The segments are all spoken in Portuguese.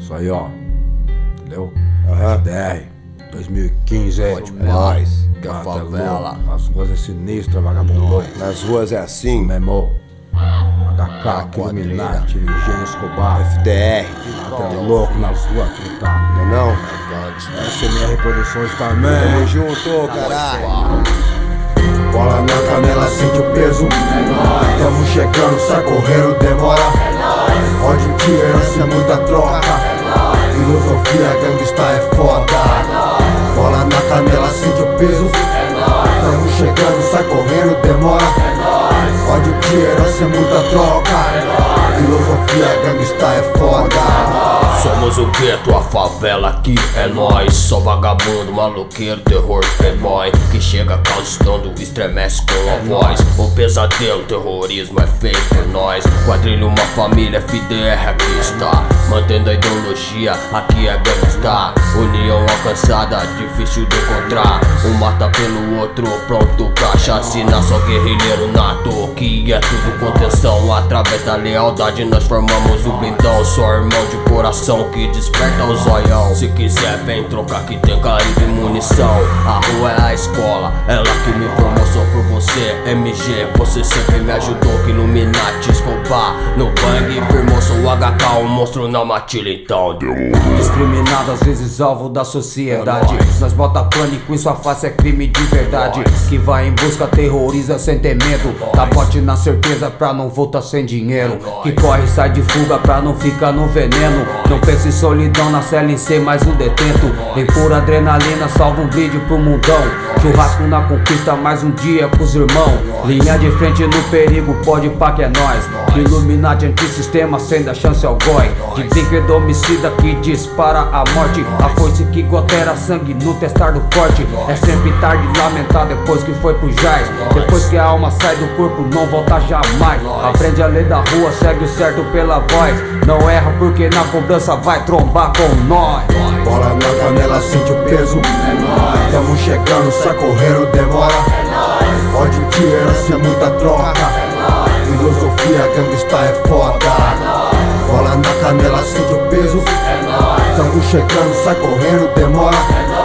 Isso aí, ó. Entendeu? FDR 2015, é demais. Que é a favela. As ruas é sinistra, vagabundo. Nas ruas é assim. Meu irmão. HK, Illuminati, Engenho Escobar, FDR. Até louco nas ruas aqui, tá? Não? SMR Produções também. Tamo junto, caralho. Bola na canela, sente o peso. Tamo chegando, sai correndo, demora. Ódio de herança, é muita troca. Filosofia, gangsta é foda. Bola na canela, sente o peso. Tamo chegando, sai correndo, demora. Ódio de herança, é muita troca. Filosofia, gangsta é foda. Somos o gueto, a favela aqui é nós. Só vagabundo, maloqueiro, terror, playboy que chega causando, estremece com a voz. O pesadelo, terrorismo é feito por nós. Quadrilha, uma família, FDR aqui está. Mantendo a ideologia, aqui é gangsta. União alcançada, difícil de encontrar. Um mata pelo outro, pronto pra chacina. Só guerrilheiro nato, que é tudo contenção. Através da lealdade nós formamos o blindão. Só irmão de coração que desperta o zoião. Se quiser vem trocar que tem calibre e munição. A rua é a escola, ela que me formou só por você. MG, você sempre me ajudou, que Illuminati Escobar. No bang firmou, sou o HK, um monstro na matilha então. Discriminado às vezes alvo da sociedade. Nós bota pânico em sua face, é crime de verdade. Que vai em busca, terroriza sem ter medo. Dá bote na certeza pra não voltar sem dinheiro. Que corre, sai de fuga pra não ficar no veneno. Não pense em solidão na cela em ser mais um detento. Em pura adrenalina, salva um brinde pro mundão. Churrasco na conquista, mais um dia pros irmãos. Linha de frente no perigo, pode pá que é nóis. Illuminati antissistema, sem dar chance ao goi. De brinquedo homicida que dispara a morte. A foice que gotera sangue no testar do corte. É sempre tarde lamentar depois que foi pro jazz. Depois que a alma sai do corpo, não volta jamais. Aprende a lei da rua, segue o certo pela voz. Não erra porque na cobrança vai trombar com nós. Bola na canela, sente o peso. Tamo chegando, sai correndo, demora. Ódio de herança, é muita troca. Filosofia, gangsta é foda. Bola na canela, sente o peso. Tamo chegando, sai correndo, demora.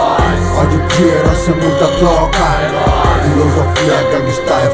Ódio de herança, é muita troca. Filosofia, gangsta é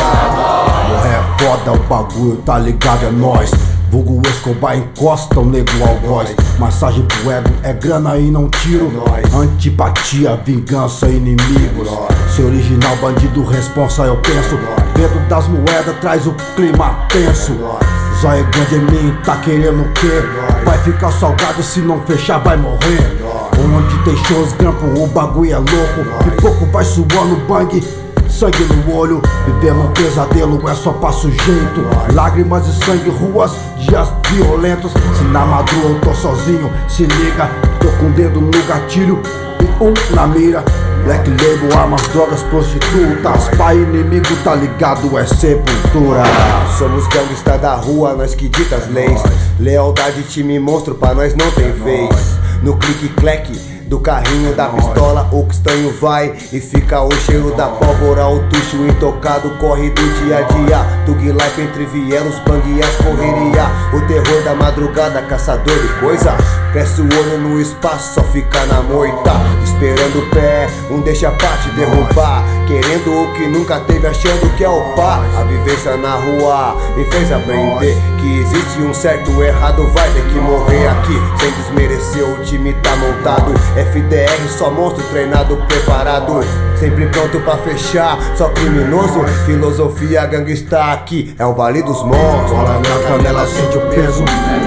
foda. Morrer é foda, o bagulho tá ligado, é nóis. Vulgo Escobar, encosta o nego algoz. Massagem pro ego, é grana e não tiro. Antipatia, vingança, inimigos. Ser original, bandido, responsa, eu penso. Dentro das moedas, traz o clima tenso. Zóia grande em mim, tá querendo o quê? Vai ficar salgado, se não fechar vai morrer. Onde tem shows, grampo, o bagulho é louco. De pouco vai suando bang, sangue no olho. Vivendo um pesadelo é só pra sujeito. Lágrimas e sangue, ruas, dias violentos. Se na madrugada eu tô sozinho, se liga. Tô com o dedo no gatilho e um na mira. Black Label, armas, drogas, prostitutas. Pai inimigo, tá ligado, é sepultura. Somos gangsta da rua, nós que dita as leis. Lealdade, time monstro, pra nós não tem vez. No clique-clack do carrinho da pistola, o castanho vai e fica o cheiro da pólvora. O tucho intocado corre do dia a dia. Tug life entre vielos, bang e as correria. O terror da madrugada, caçador de coisa. Cresce o olho no espaço, só fica na moita. Esperando o pé, um deixa pra te derrubar. Querendo o que nunca teve, achando que é o pá. A vivência na rua me fez aprender que existe um certo e errado, vai ter que morrer aqui. Sem desmerecer, o time tá montado. FDR, só monstro treinado, preparado. Sempre pronto pra fechar, só criminoso. Filosofia gangsta aqui, é o vale dos monstros. Bola na canela, sente o peso.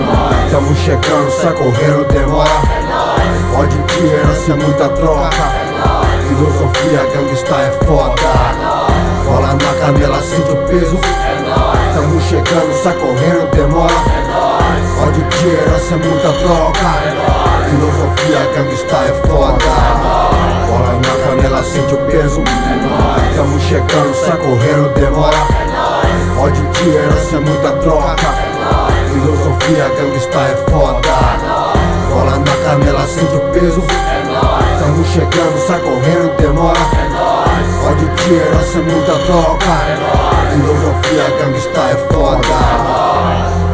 Tamo chegando, sai correndo, demora. Ódio de herança, é muita troca. Filosofia gangsta é foda. Bola na canela, sente o peso. Tamo chegando, sai correndo, demora. Ódio de herança, é muita troca. Filosofia gangsta é foda. Bola na canela, sente o peso. Tamo chegando, sai correndo, demora. Ódio de herança, é muita troca. Filosofia gangsta é foda. Bola na canela, sente o peso. Tamo chegando, sai correndo, demora. Ódio de herança, é muita troca. Filosofia gangsta é foda.